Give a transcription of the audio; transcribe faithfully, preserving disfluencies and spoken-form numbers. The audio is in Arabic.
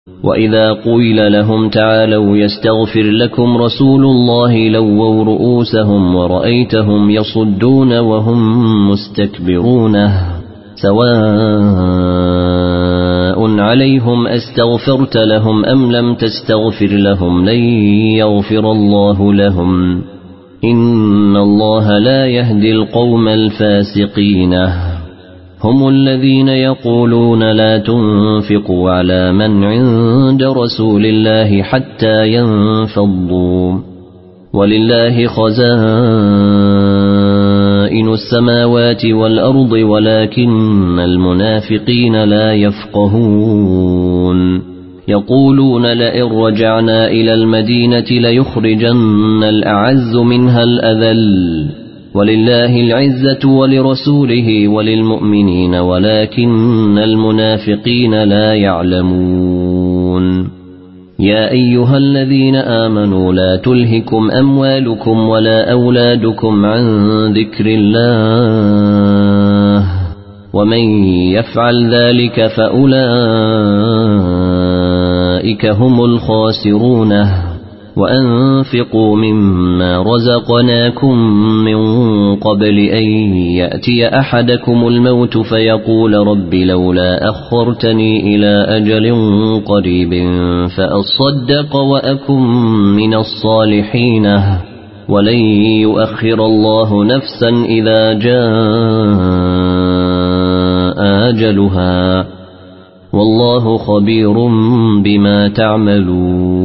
وإذا قيل لهم تعالوا يستغفر لكم رسول الله لووا رؤوسهم ورأيتهم يصدون وهم مستكبرون سواء عليهم أستغفرت لهم أم لم تستغفر لهم لن يغفر الله لهم إن الله لا يهدي القوم الفاسقين هم الذين يقولون لا تنفقوا على من عند رسول الله حتى ينفضوا ولله خزائن السماوات والأرض ولكن المنافقين لا يفقهون يقولون لئن رجعنا إلى المدينة ليخرجن الأعز منها الأذل ولله العزة ولرسوله وللمؤمنين ولكن المنافقين لا يعلمون يا أيها الذين آمنوا لا تلهكم أموالكم ولا أولادكم عن ذكر الله ومن يفعل ذلك فأولئك هم الخاسرون وأنفقوا مما رزقناكم من قبل أن يأتي أحدكم الموت فيقول رب لولا أخرتني إلى أجل قريب فأصدق وأكن من الصالحين ولن يؤخر الله نفسا إذا جاء أجلها والله خبير بما تعملون